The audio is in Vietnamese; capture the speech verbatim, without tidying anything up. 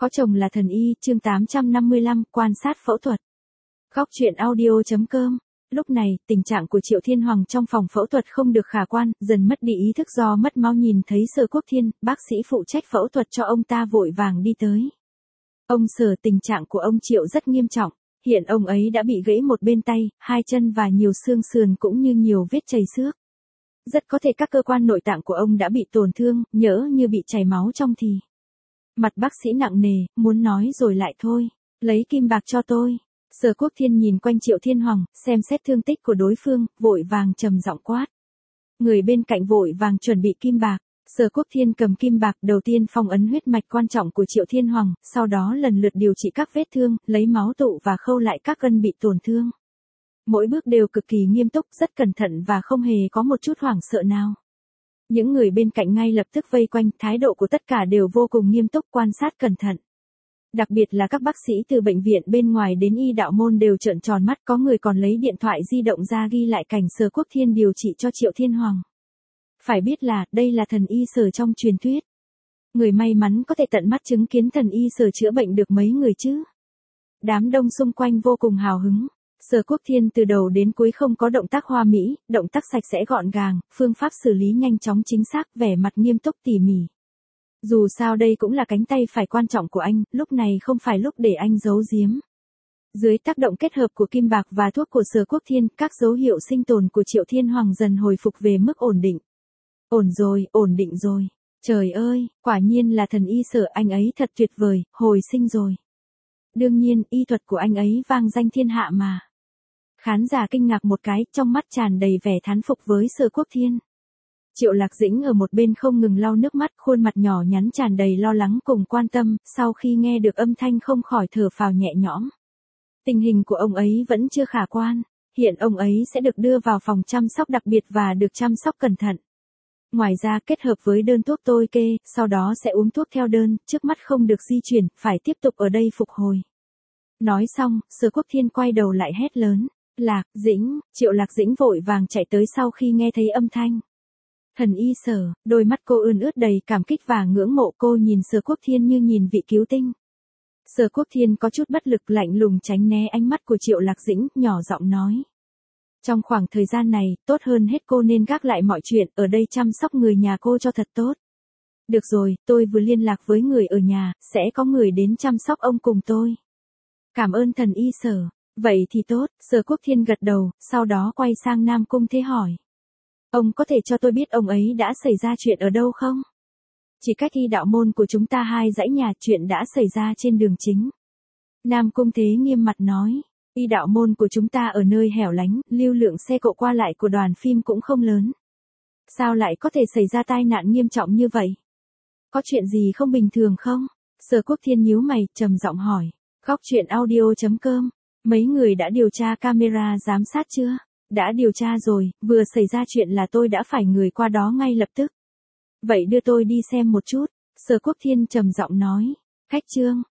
Có chồng là thần y, chương tám trăm năm mươi lăm, quan sát phẫu thuật. Góc truyện audio.com. Lúc này, tình trạng của Triệu Thiên Hoàng trong phòng phẫu thuật không được khả quan, dần mất đi ý thức do mất máu. Nhìn thấy Sở Quốc Thiên, bác sĩ phụ trách phẫu thuật cho ông ta vội vàng đi tới. Ông Sở, tình trạng của ông Triệu rất nghiêm trọng, hiện ông ấy đã bị gãy một bên tay, hai chân và nhiều xương sườn cũng như nhiều vết chảy xước. Rất có thể các cơ quan nội tạng của ông đã bị tổn thương, nhỡ như bị chảy máu trong thì. Mặt bác sĩ nặng nề, muốn nói rồi lại thôi, lấy kim bạc cho tôi. Sở Quốc Thiên nhìn quanh Triệu Thiên Hoàng, xem xét thương tích của đối phương, vội vàng trầm giọng quát. Người bên cạnh vội vàng chuẩn bị kim bạc. Sở Quốc Thiên cầm kim bạc, đầu tiên phong ấn huyết mạch quan trọng của Triệu Thiên Hoàng, sau đó lần lượt điều trị các vết thương, lấy máu tụ và khâu lại các gân bị tổn thương. Mỗi bước đều cực kỳ nghiêm túc, rất cẩn thận và không hề có một chút hoảng sợ nào. Những người bên cạnh ngay lập tức vây quanh, thái độ của tất cả đều vô cùng nghiêm túc, quan sát cẩn thận. Đặc biệt là các bác sĩ từ bệnh viện bên ngoài đến y đạo môn đều trợn tròn mắt, có người còn lấy điện thoại di động ra ghi lại cảnh Sở Quốc Thiên điều trị cho Triệu Thiên Hoàng. Phải biết là, đây là thần y Sở trong truyền thuyết. Người may mắn có thể tận mắt chứng kiến thần y Sở chữa bệnh được mấy người chứ. Đám đông xung quanh vô cùng hào hứng. Sở Quốc Thiên từ đầu đến cuối không có động tác hoa mỹ, động tác sạch sẽ gọn gàng, phương pháp xử lý nhanh chóng chính xác, vẻ mặt nghiêm túc tỉ mỉ. Dù sao đây cũng là cánh tay phải quan trọng của anh, lúc này không phải lúc để anh giấu giếm. Dưới tác động kết hợp của kim bạc và thuốc của Sở Quốc Thiên, các dấu hiệu sinh tồn của Triệu Thiên Hoàng dần hồi phục về mức ổn định. Ổn rồi, ổn định rồi. Trời ơi, quả nhiên là thần y Sở, anh ấy thật tuyệt vời, hồi sinh rồi. Đương nhiên, y thuật của anh ấy vang danh thiên hạ mà. Khán giả kinh ngạc một cái, trong mắt tràn đầy vẻ thán phục với Sở Quốc Thiên. Triệu Lạc Dĩnh ở một bên không ngừng lau nước mắt, khuôn mặt nhỏ nhắn tràn đầy lo lắng cùng quan tâm, sau khi nghe được âm thanh không khỏi thở phào nhẹ nhõm. Tình hình của ông ấy vẫn chưa khả quan, hiện ông ấy sẽ được đưa vào phòng chăm sóc đặc biệt và được chăm sóc cẩn thận. Ngoài ra kết hợp với đơn thuốc tôi kê, sau đó sẽ uống thuốc theo đơn, trước mắt không được di chuyển, phải tiếp tục ở đây phục hồi. Nói xong, Sở Quốc Thiên quay đầu lại hét lớn. Lạc Dĩnh, Triệu Lạc Dĩnh vội vàng chạy tới sau khi nghe thấy âm thanh. Thần y Sở, đôi mắt cô ươn ướt đầy cảm kích và ngưỡng mộ, cô nhìn Sở Quốc Thiên như nhìn vị cứu tinh. Sở Quốc Thiên có chút bất lực, lạnh lùng tránh né ánh mắt của Triệu Lạc Dĩnh, nhỏ giọng nói. Trong khoảng thời gian này, tốt hơn hết cô nên gác lại mọi chuyện, ở đây chăm sóc người nhà cô cho thật tốt. Được rồi, tôi vừa liên lạc với người ở nhà, sẽ có người đến chăm sóc ông cùng tôi. Cảm ơn thần y Sở. Vậy thì tốt, Sở Quốc Thiên gật đầu, sau đó quay sang Nam Cung Thế hỏi. Ông có thể cho tôi biết ông ấy đã xảy ra chuyện ở đâu không? Chỉ cách y đạo môn của chúng ta hai dãy nhà, chuyện đã xảy ra trên đường chính. Nam Cung Thế nghiêm mặt nói, y đạo môn của chúng ta ở nơi hẻo lánh, lưu lượng xe cộ qua lại của đoàn phim cũng không lớn. Sao lại có thể xảy ra tai nạn nghiêm trọng như vậy? Có chuyện gì không bình thường không? Sở Quốc Thiên nhíu mày, trầm giọng hỏi. Góc truyện audio.com. Mấy người đã điều tra camera giám sát chưa? Đã điều tra rồi, vừa xảy ra chuyện là tôi đã phải người qua đó ngay lập tức. Vậy đưa tôi đi xem một chút. Sở Quốc Thiên trầm giọng nói. Khách trương,